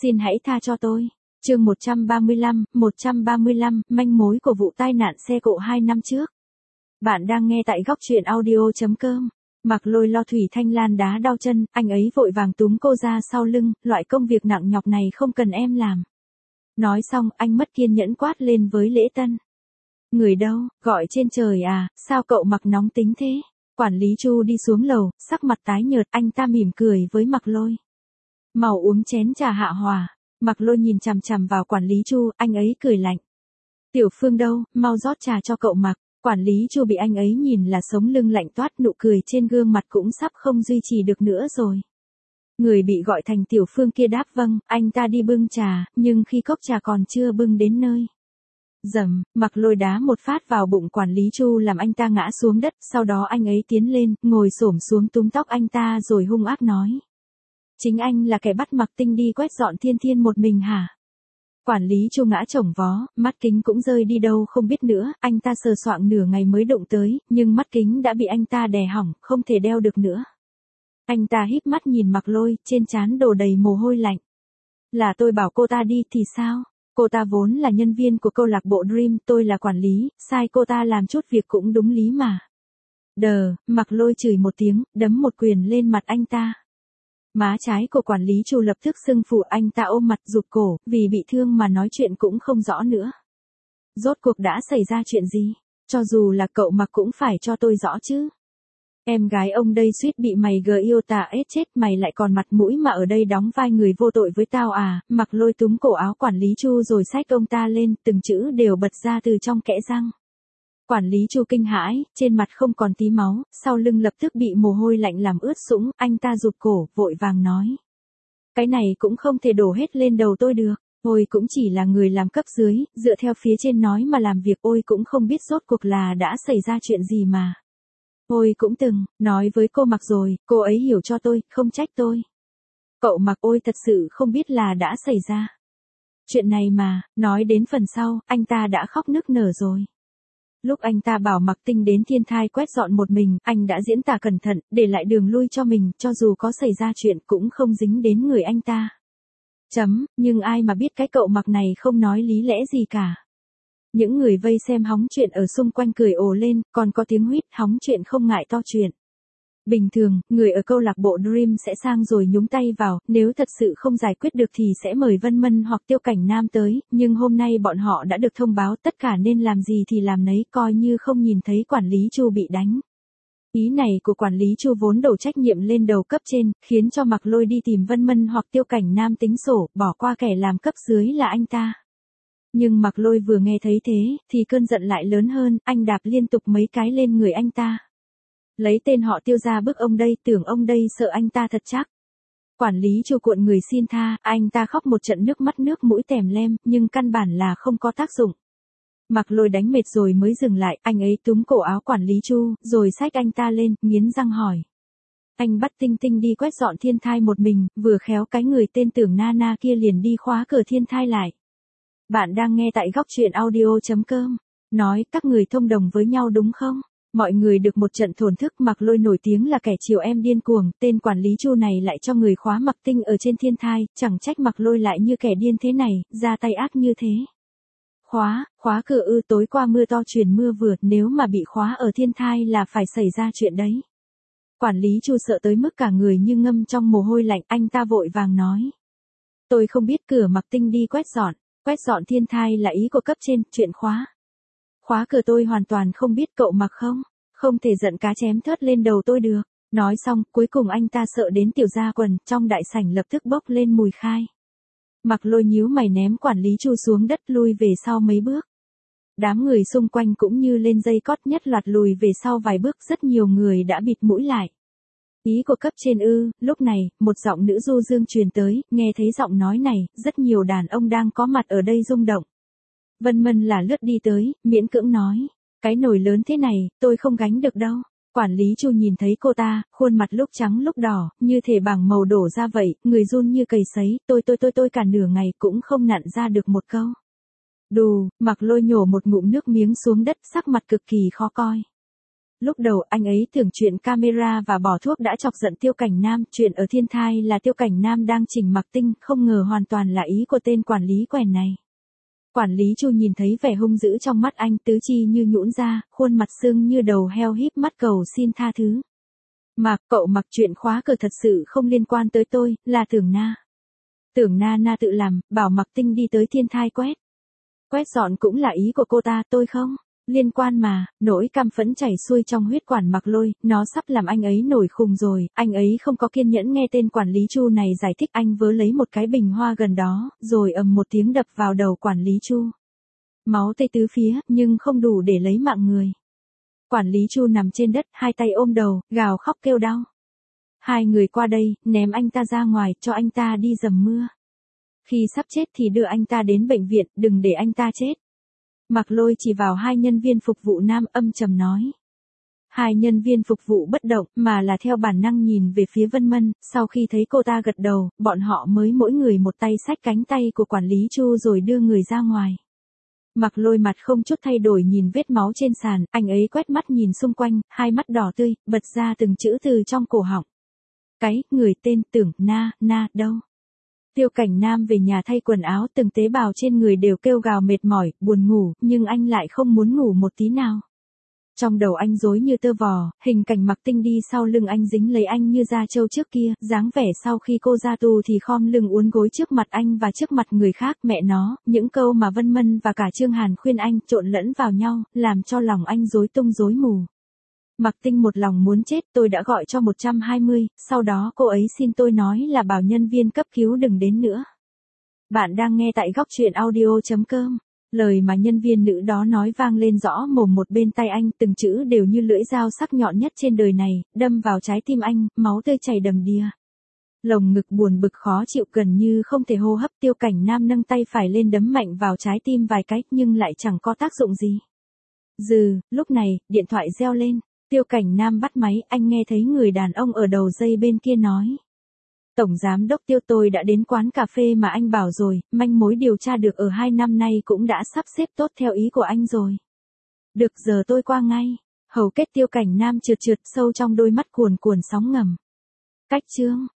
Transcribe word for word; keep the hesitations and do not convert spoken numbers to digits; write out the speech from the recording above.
Xin hãy tha cho tôi. Chương một trăm ba mươi lăm, một trăm ba mươi lăm, manh mối của vụ tai nạn xe cộ hai năm trước. Bạn đang nghe tại góc truyện audio chấm com. Mặc Lôi lo Thủy Thanh Lan đá đau chân, anh ấy vội vàng túm cô ra sau lưng, loại công việc nặng nhọc này không cần em làm. Nói xong, anh mất kiên nhẫn quát lên với Lễ Tân. Người đâu, gọi trên trời à, sao cậu Mặc nóng tính thế? Quản lý Chu đi xuống lầu, sắc mặt tái nhợt, anh ta mỉm cười với Mặc Lôi. Mau uống chén trà hạ hòa. Mặc Lôi nhìn chằm chằm vào quản lý Chu, anh ấy cười lạnh. Tiểu Phương đâu, mau rót trà cho cậu Mặc. Quản lý Chu bị anh ấy nhìn là sống lưng lạnh toát, nụ cười trên gương mặt cũng sắp không duy trì được nữa rồi. Người bị gọi thành Tiểu Phương kia đáp vâng, anh ta đi bưng trà, nhưng khi cốc trà còn chưa bưng đến nơi. Dầm, Mặc Lôi đá một phát vào bụng quản lý Chu làm anh ta ngã xuống đất, sau đó anh ấy tiến lên, ngồi xổm xuống túm tóc anh ta rồi hung ác nói. Chính anh là kẻ bắt Mặc Tinh đi quét dọn Thiên Thiên một mình hả? Quản lý Chu ngã chồng vó, mắt kính cũng rơi đi đâu không biết nữa, anh ta sờ soạng nửa ngày mới đụng tới, nhưng mắt kính đã bị anh ta đè hỏng, không thể đeo được nữa. Anh ta híp mắt nhìn Mặc Lôi, trên trán đổ đầy mồ hôi lạnh. Là tôi bảo cô ta đi thì sao? Cô ta vốn là nhân viên của câu lạc bộ Dream, tôi là quản lý, sai cô ta làm chút việc cũng đúng lý mà. Đờ, Mặc Lôi chửi một tiếng, đấm một quyền lên mặt anh ta. Má trái của quản lý Chu lập tức sưng phù, anh ta ôm mặt rụt cổ, vì bị thương mà nói chuyện cũng không rõ nữa. Rốt cuộc đã xảy ra chuyện gì? Cho dù là cậu Mặc cũng phải cho tôi rõ chứ. Em gái ông đây suýt bị mày gờ yêu tà ết chết, mày lại còn mặt mũi mà ở đây đóng vai người vô tội với tao à? Mặc Lôi túm cổ áo quản lý Chu rồi xách ông ta lên, từng chữ đều bật ra từ trong kẽ răng. Quản lý Chu kinh hãi, trên mặt không còn tí máu, sau lưng lập tức bị mồ hôi lạnh làm ướt sũng, anh ta rụt cổ, vội vàng nói. Cái này cũng không thể đổ hết lên đầu tôi được, ôi cũng chỉ là người làm cấp dưới, dựa theo phía trên nói mà làm việc, ôi cũng không biết rốt cuộc là đã xảy ra chuyện gì mà. Ôi cũng từng, nói với cô Mặc rồi, cô ấy hiểu cho tôi, không trách tôi. Cậu Mặc ôi thật sự không biết là đã xảy ra. Chuyện này mà, nói đến phần sau, anh ta đã khóc nức nở rồi. Lúc anh ta bảo Mặc Tinh đến Thiên Thai quét dọn một mình, anh đã diễn tả cẩn thận, để lại đường lui cho mình, cho dù có xảy ra chuyện cũng không dính đến người anh ta. Chấm, nhưng ai mà biết cái cậu Mặc này không nói lý lẽ gì cả. Những người vây xem hóng chuyện ở xung quanh cười ồ lên, còn có tiếng huýt hóng chuyện không ngại to chuyện. Bình thường, người ở câu lạc bộ Dream sẽ sang rồi nhúng tay vào, nếu thật sự không giải quyết được thì sẽ mời Vân Mân hoặc Tiêu Cảnh Nam tới, nhưng hôm nay bọn họ đã được thông báo tất cả nên làm gì thì làm nấy, coi như không nhìn thấy quản lý Chu bị đánh. Ý này của quản lý Chu vốn đổ trách nhiệm lên đầu cấp trên, khiến cho Mặc Lôi đi tìm Vân Mân hoặc Tiêu Cảnh Nam tính sổ, bỏ qua kẻ làm cấp dưới là anh ta. Nhưng Mặc Lôi vừa nghe thấy thế, thì cơn giận lại lớn hơn, anh đạp liên tục mấy cái lên người anh ta. Lấy tên họ Tiêu ra bức ông đây, tưởng ông đây sợ anh ta thật chắc. Quản lý Chu cuộn người xin tha, anh ta khóc một trận nước mắt nước mũi tèm lem, nhưng căn bản là không có tác dụng. Mặc Lôi đánh mệt rồi mới dừng lại, anh ấy túm cổ áo quản lý Chu, rồi xách anh ta lên, nghiến răng hỏi. Anh bắt Tinh Tinh đi quét dọn Thiên Thai một mình, vừa khéo cái người tên Tưởng Nana kia liền đi khóa cửa Thiên Thai lại. Bạn đang nghe tại góc truyện audio chấm com. Nói các người thông đồng với nhau đúng không? Mọi người được một trận thổn thức. Mặc Lôi nổi tiếng là kẻ chiều em điên cuồng, tên quản lý Chu này lại cho người khóa Mặc Tinh ở trên Thiên Thai, chẳng trách Mặc Lôi lại như kẻ điên thế này, ra tay ác như thế. Khóa, khóa cửa ư? Tối qua mưa to truyền mưa vừa, nếu mà bị khóa ở Thiên Thai là phải xảy ra chuyện đấy. Quản lý Chu sợ tới mức cả người như ngâm trong mồ hôi lạnh, anh ta vội vàng nói. Tôi không biết, cửa Mặc Tinh đi quét dọn. Quét dọn Thiên Thai là ý của cấp trên, chuyện khóa. Khóa cửa tôi hoàn toàn không biết, cậu Mặc không? Không thể giận cá chém thớt lên đầu tôi được. Nói xong, cuối cùng anh ta sợ đến tiểu ra quần, trong đại sảnh lập tức bốc lên mùi khai. Mặc Lôi nhíu mày ném quản lý Chu xuống đất, lui về sau mấy bước. Đám người xung quanh cũng như lên dây cót, nhất loạt lùi về sau vài bước, rất nhiều người đã bịt mũi lại. Ý của cấp trên ư? Lúc này, một giọng nữ du dương truyền tới, nghe thấy giọng nói này, rất nhiều đàn ông đang có mặt ở đây rung động. Vân Mân là lướt đi tới, miễn cưỡng nói, cái nồi lớn thế này, tôi không gánh được đâu. Quản lý Chu nhìn thấy cô ta, khuôn mặt lúc trắng lúc đỏ, như thể bảng màu đổ ra vậy, người run như cầy sấy, tôi tôi tôi tôi cả nửa ngày cũng không nặn ra được một câu. Đù, Mặc Lôi nhổ một ngụm nước miếng xuống đất, sắc mặt cực kỳ khó coi. Lúc đầu anh ấy tưởng chuyện camera và bỏ thuốc đã chọc giận Tiêu Cảnh Nam, chuyện ở Thiên Thai là Tiêu Cảnh Nam đang chỉnh Mạc Tinh, không ngờ hoàn toàn là ý của tên quản lý quèn này. Quản lý Chu nhìn thấy vẻ hung dữ trong mắt anh, tứ chi như nhũn ra, khuôn mặt sưng như đầu heo híp mắt cầu xin tha thứ. Mạc, cậu mặc chuyện khóa cửa thật sự không liên quan tới tôi, là Tưởng Na. Tưởng Na Na tự làm, bảo Mạc Tinh đi tới Thiên Thai quét. Quét dọn cũng là ý của cô ta, tôi không. Liên quan mà, nỗi căm phẫn chảy xuôi trong huyết quản Mạc Lôi, nó sắp làm anh ấy nổi khùng rồi, anh ấy không có kiên nhẫn nghe tên quản lý Chu này giải thích, anh vớ lấy một cái bình hoa gần đó, rồi ầm một tiếng đập vào đầu quản lý Chu. Máu tươi tứ phía, nhưng không đủ để lấy mạng người. Quản lý Chu nằm trên đất, hai tay ôm đầu, gào khóc kêu đau. Hai người qua đây, ném anh ta ra ngoài, cho anh ta đi dầm mưa. Khi sắp chết thì đưa anh ta đến bệnh viện, đừng để anh ta chết. Mạc Lôi chỉ vào hai nhân viên phục vụ nam, âm trầm nói. Hai nhân viên phục vụ bất động, mà là theo bản năng nhìn về phía Vân Mân, sau khi thấy cô ta gật đầu, bọn họ mới mỗi người một tay xách cánh tay của quản lý Chu rồi đưa người ra ngoài. Mạc Lôi mặt không chút thay đổi nhìn vết máu trên sàn, anh ấy quét mắt nhìn xung quanh, hai mắt đỏ tươi, bật ra từng chữ từ trong cổ họng. Cái, người tên Tưởng Na, Na, đâu? Tiêu Cảnh Nam về nhà thay quần áo, từng tế bào trên người đều kêu gào mệt mỏi, buồn ngủ, nhưng anh lại không muốn ngủ một tí nào. Trong đầu anh rối như tơ vò, hình cảnh Mạc Tinh đi sau lưng anh dính lấy anh như da trâu trước kia, dáng vẻ sau khi cô ra tù thì khom lưng uốn gối trước mặt anh và trước mặt người khác, mẹ nó, những câu mà Vân Mân và cả Trương Hàn khuyên anh trộn lẫn vào nhau, làm cho lòng anh rối tung rối mù. Mạc Tinh một lòng muốn chết, tôi đã gọi cho một trăm hai mươi, sau đó cô ấy xin tôi nói là bảo nhân viên cấp cứu đừng đến nữa. Bạn đang nghe tại góc truyện audio chấm com. Lời mà nhân viên nữ đó nói vang lên rõ mồm một bên tai anh, từng chữ đều như lưỡi dao sắc nhọn nhất trên đời này, đâm vào trái tim anh, máu tươi chảy đầm đìa. Lồng ngực buồn bực khó chịu gần như không thể hô hấp, Tiêu Cảnh Nam nâng tay phải lên đấm mạnh vào trái tim vài cái, nhưng lại chẳng có tác dụng gì. Dừ, lúc này, điện thoại reo lên. Tiêu Cảnh Nam bắt máy, anh nghe thấy người đàn ông ở đầu dây bên kia nói. Tổng giám đốc Tiêu, tôi đã đến quán cà phê mà anh bảo rồi, manh mối điều tra được ở hai năm nay cũng đã sắp xếp tốt theo ý của anh rồi. Được, giờ tôi qua ngay. Hầu kết Tiêu Cảnh Nam trượt trượt, sâu trong đôi mắt cuồn cuồn sóng ngầm. Cách chương.